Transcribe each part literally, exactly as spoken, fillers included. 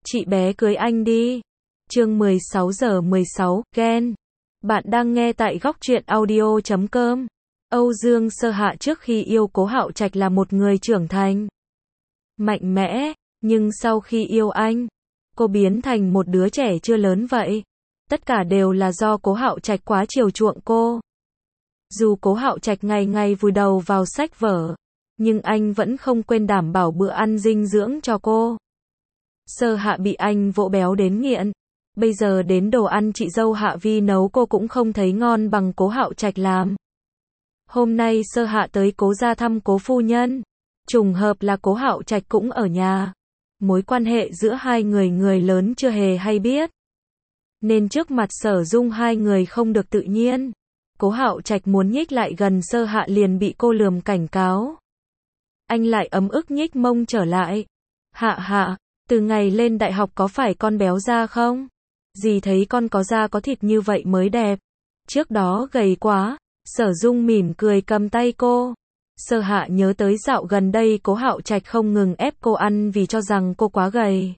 Chị bé cưới anh đi. Chương mười sáu giờ mười sáu, ghen. Bạn đang nghe tại góc truyện audio chấm com. Âu Dương Sơ Hạ trước khi yêu Cố Hạo Trạch là một người trưởng thành, mạnh mẽ, nhưng sau khi yêu anh, cô biến thành một đứa trẻ chưa lớn vậy. Tất cả đều là do Cố Hạo Trạch quá chiều chuộng cô. Dù Cố Hạo Trạch ngày ngày vùi đầu vào sách vở, nhưng anh vẫn không quên đảm bảo bữa ăn dinh dưỡng cho cô. Sơ Hạ bị anh vỗ béo đến nghiện. Bây giờ đến đồ ăn chị dâu Hạ Vi nấu cô cũng không thấy ngon bằng Cố Hạo Trạch làm. Hôm nay Sơ Hạ tới Cố gia thăm Cố phu nhân. Trùng hợp là Cố Hạo Trạch cũng ở nhà. Mối quan hệ giữa hai người người lớn chưa hề hay biết, nên trước mặt Sở Dung hai người không được tự nhiên. Cố Hạo Trạch muốn nhích lại gần Sơ Hạ liền bị cô lườm cảnh cáo. Anh lại ấm ức nhích mông trở lại. Hạ Hạ, từ ngày lên đại học có phải con béo ra không? Dì thấy con có da có thịt như vậy mới đẹp. Trước đó gầy quá. Sở Dung mỉm cười cầm tay cô. Sơ Hạ nhớ tới dạo gần đây Cố Hạo Trạch không ngừng ép cô ăn vì cho rằng cô quá gầy.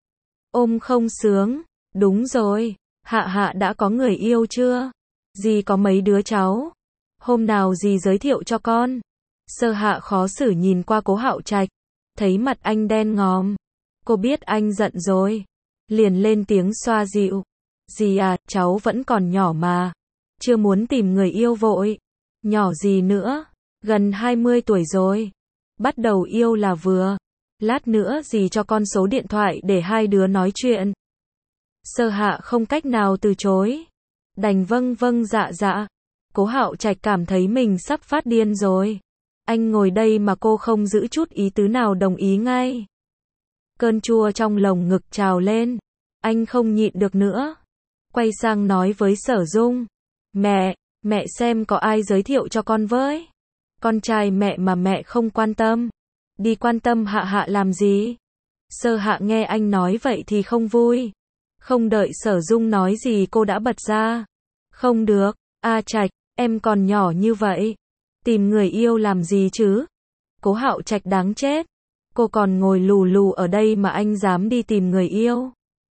Ôm không sướng. Đúng rồi. Hạ Hạ đã có người yêu chưa? Dì có mấy đứa cháu? Hôm nào dì giới thiệu cho con? Sơ Hạ khó xử nhìn qua Cố Hạo Trạch, thấy mặt anh đen ngòm. Cô biết anh giận rồi, liền lên tiếng xoa dịu. Dì à, cháu vẫn còn nhỏ mà, chưa muốn tìm người yêu vội. Nhỏ gì nữa, gần hai mươi tuổi rồi. Bắt đầu yêu là vừa. Lát nữa dì cho con số điện thoại để hai đứa nói chuyện. Sơ Hạ không cách nào từ chối, đành vâng vâng dạ dạ. Cố Hạo Trạch cảm thấy mình sắp phát điên rồi. Anh ngồi đây mà cô không giữ chút ý tứ nào đồng ý ngay. Cơn chua trong lồng ngực trào lên. Anh không nhịn được nữa. Quay sang nói với Sở Dung. Mẹ, mẹ xem có ai giới thiệu cho con với. Con trai mẹ mà mẹ không quan tâm. Đi quan tâm Hạ Hạ làm gì? Sơ Hạ nghe anh nói vậy thì không vui. Không đợi Sở Dung nói gì cô đã bật ra. Không được, A Trạch, em còn nhỏ như vậy. Tìm người yêu làm gì chứ? Cố Hạo Trạch đáng chết. Cô còn ngồi lù lù ở đây mà anh dám đi tìm người yêu.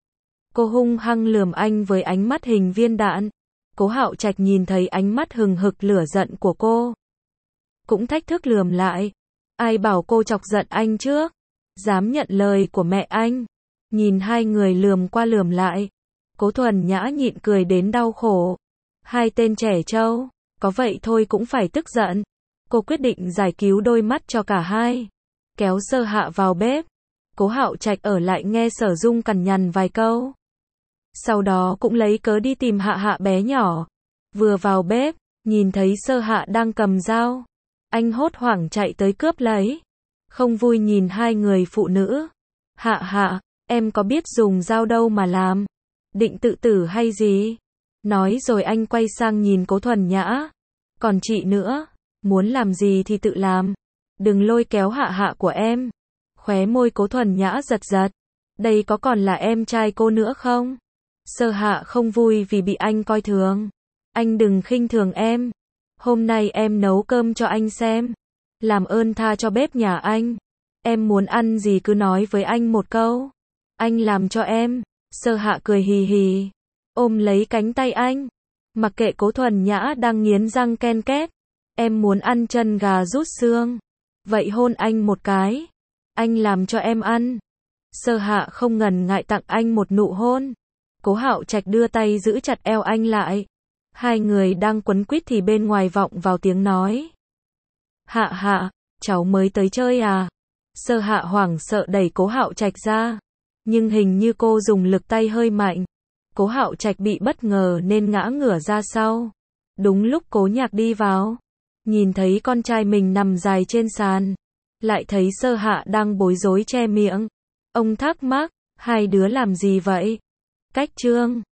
Cô hung hăng lườm anh với ánh mắt hình viên đạn. Cố Hạo Trạch nhìn thấy ánh mắt hừng hực lửa giận của cô, cũng thách thức lườm lại. Ai bảo cô chọc giận anh trước? Dám nhận lời của mẹ anh. Nhìn hai người lườm qua lườm lại, Cố Thuần Nhã nhịn cười đến đau khổ. Hai tên trẻ trâu, có vậy thôi cũng phải tức giận. Cô quyết định giải cứu đôi mắt cho cả hai. Kéo Sơ Hạ vào bếp. Cố Hạo Trạch ở lại nghe Sở Dung cằn nhằn vài câu. Sau đó cũng lấy cớ đi tìm Hạ Hạ bé nhỏ. Vừa vào bếp, nhìn thấy Sơ Hạ đang cầm dao. Anh hốt hoảng chạy tới cướp lấy. Không vui nhìn hai người phụ nữ. Hạ Hạ, em có biết dùng dao đâu mà làm. Định tự tử hay gì? Nói rồi anh quay sang nhìn Cố Thuần Nhã. Còn chị nữa, muốn làm gì thì tự làm. Đừng lôi kéo Hạ Hạ của em. Khóe môi Cố Thuần Nhã giật giật. Đây có còn là em trai cô nữa không? Sơ Hạ không vui vì bị anh coi thường. Anh đừng khinh thường em. Hôm nay em nấu cơm cho anh xem. Làm ơn tha cho bếp nhà anh. Em muốn ăn gì cứ nói với anh một câu. Anh làm cho em. Sơ Hạ cười hì hì, ôm lấy cánh tay anh. Mặc kệ Cố Thuần Nhã đang nghiến răng ken két. Em muốn ăn chân gà rút xương. Vậy hôn anh một cái. Anh làm cho em ăn. Sơ Hạ không ngần ngại tặng anh một nụ hôn. Cố Hạo Trạch đưa tay giữ chặt eo anh lại. Hai người đang quấn quýt thì bên ngoài vọng vào tiếng nói. Hạ Hạ, cháu mới tới chơi à? Sơ Hạ hoảng sợ đẩy Cố Hạo Trạch ra. Nhưng hình như cô dùng lực tay hơi mạnh. Cố Hạo Trạch bị bất ngờ nên ngã ngửa ra sau. Đúng lúc Cố Nhạc đi vào, nhìn thấy con trai mình nằm dài trên sàn, lại thấy Sơ Hạ đang bối rối che miệng. Ông thắc mắc, hai đứa làm gì vậy? Cách trương.